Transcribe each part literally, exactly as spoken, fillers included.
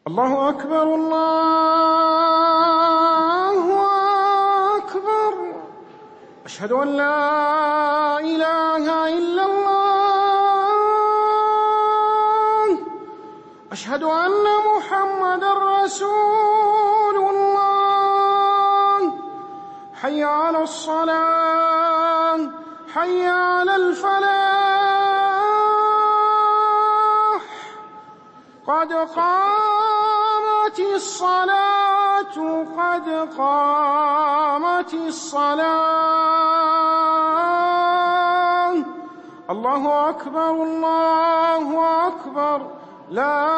الله أكبر الله أكبر. أشهد أن لا إله إلا الله. أشهد أن محمدًا رسول الله. حي على الصلاة حي على الفلاح. قد قامت الصلاة قد قامت الصلاة. الله أكبر الله أكبر. لا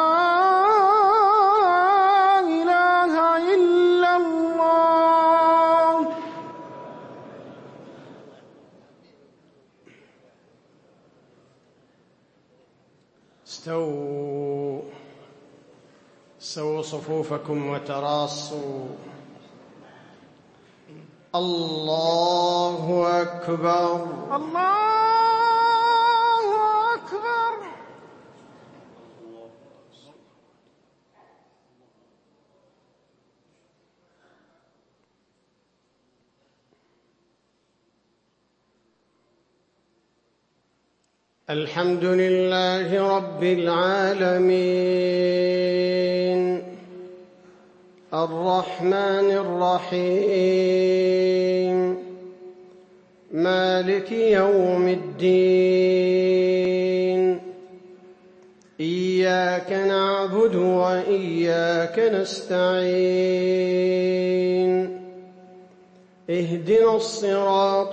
إله إلا الله. استووا سووا صفوفكم وتراصوا. الله أكبر الله أكبر. الحمد لله رب العالمين الرحمن الرحيم مالك يوم الدين. إياك نعبد وإياك نستعين. اهدنا الصراط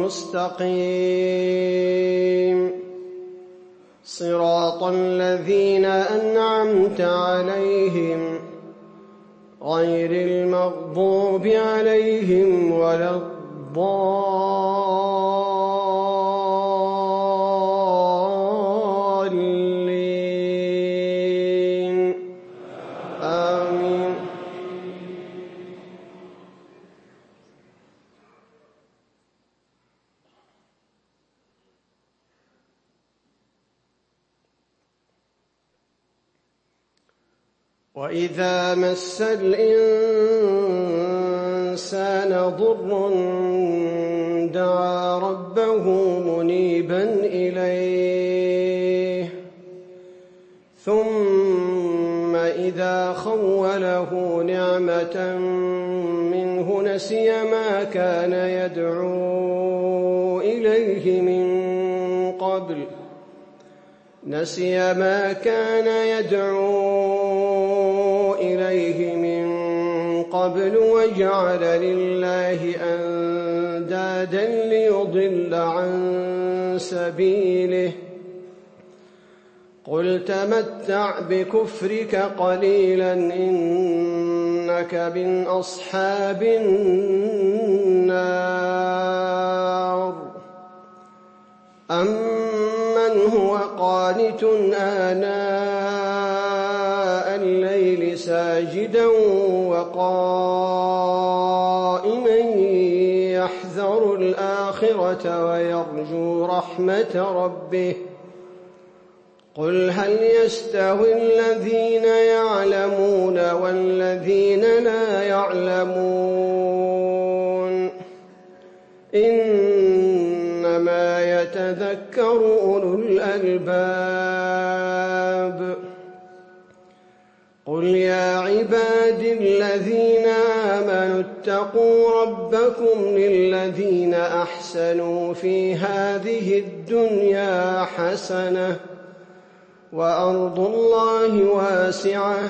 المستقيم صراط الذين أنعمت عليهم غير المغضوب عليهم ولا الضالين. آمين. وإذا مس الإنسان ضر دعا ربه منيبا إليه ثم إذا خوله نعمة منه نسي ما كان يدعو إليه من قبل نسي ما كان يدعو إليه من قبل وجعل لله أندادا ليضل عن سبيله. قل تمتع بكفرك قليلا إنك من أصحاب النار. أمن هو قانت آناء الليل ساجدا وقائما يحذر الآخرة ويرجو رحمة ربه. قل هل يستوي الذين يعلمون والذين لا يعلمون إنما يتذكر أولو الألباب. قل يا عبادي الذين آمنوا اتقوا ربكم للذين أحسنوا في هذه الدنيا حسنة وأرض الله واسعة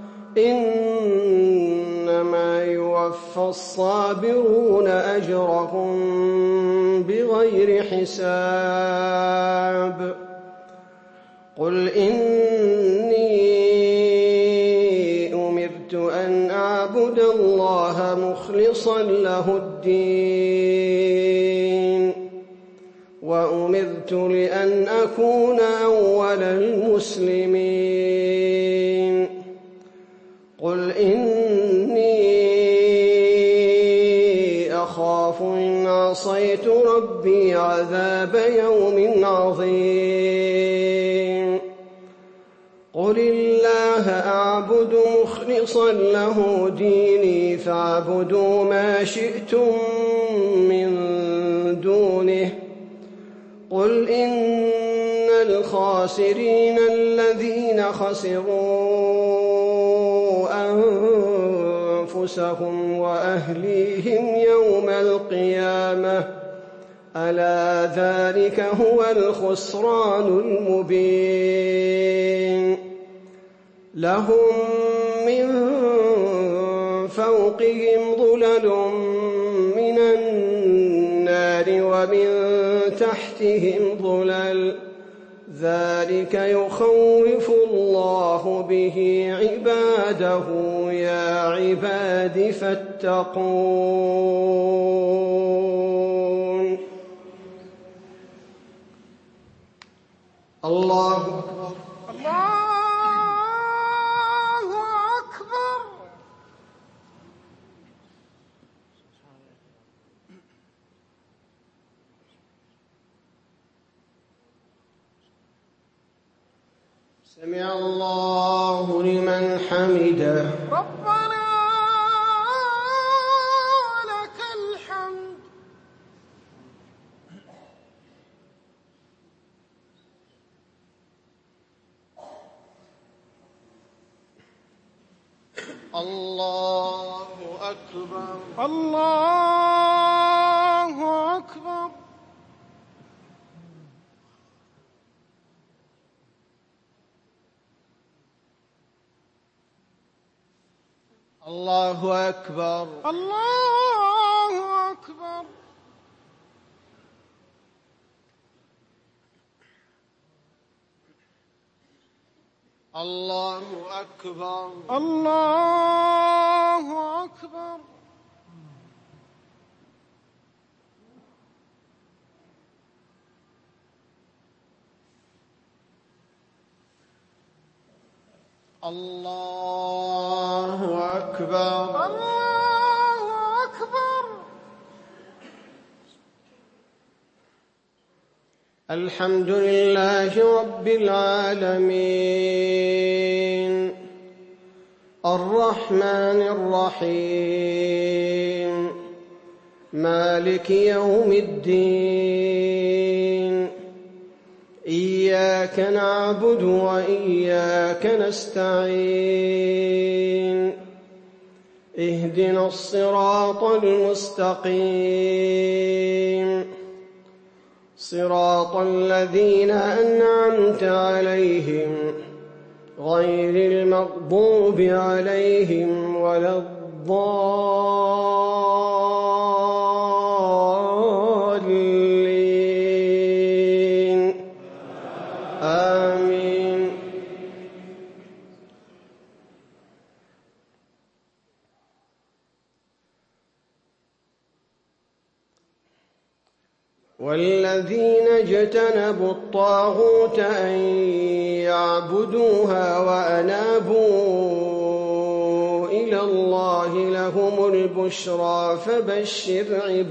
إنما يوفى الصابرون أجرهم بغير حساب. قل إني أمرت أن أعبد الله مخلصا له الدين وأمرت لأن أكون أول المسلمين. قل إني أخاف إن عصيت ربي عذاب يوم عظيم. قل الله أعلم أعبد مخلصا له ديني فاعبدوا ما شئتم من دونه قل إن الخاسرين الذين خسروا أنفسهم وأهليهم يوم القيامة ألا ذلك هو الخسران المبين لهم من فوقهم ظلل من النار ومن تحتهم ظلل ذلك يخوف الله به عباده يا عباد فاتقون الله أكبر الله أكبر سمع الله لمن حمده ربنا لك الحمد الله أكبر الله أكبر الله أكبر الله أكبر الله أكبر الله أكبر الله أكبر الله أكبر الحمد لله رب العالمين الرحمن الرحيم مالك يوم الدين إياك نعبد وإياك نستعين اهدنا الصراط المستقيم صراط الذين أنعمت عليهم غير المغضوب عليهم ولا الضالين آمين والذين اجتنبوا الطاغوت أن يعبدوها وأنابوا إلى الله لهم البشرى فبشر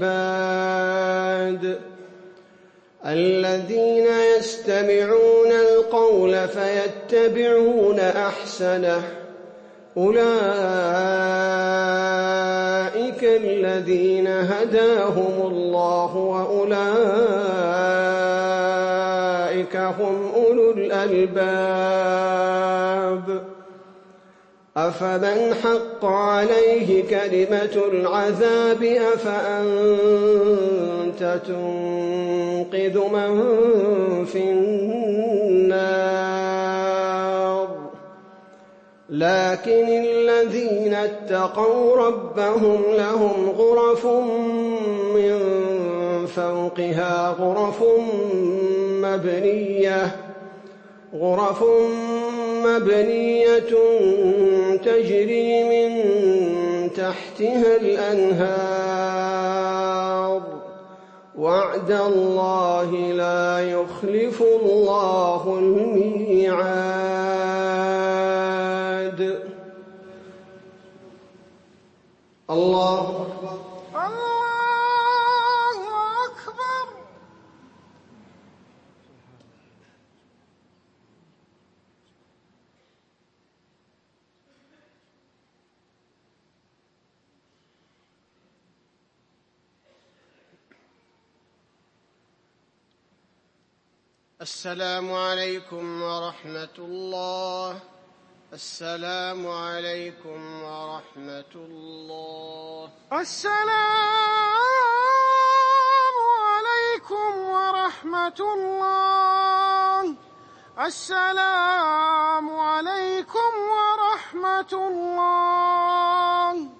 عباد الذين يستمعون القول فيتبعون أحسنه أولئك الذين هداهم الله وأولئك هم أولو الألباب أفمن حق عليه كلمة العذاب أفأنت تنقذ من في النار لكن الذين اتقوا ربهم لهم غرف من فوقها غرف مبنية غرف مبنية تجري من تحتها الأنهار وعد الله لا يخلف الله الميعاد الله أكبر الله أكبر السلام عليكم ورحمة الله. السلام عليكم ورحمة الله. السلام عليكم ورحمة الله. السلام عليكم ورحمة الله.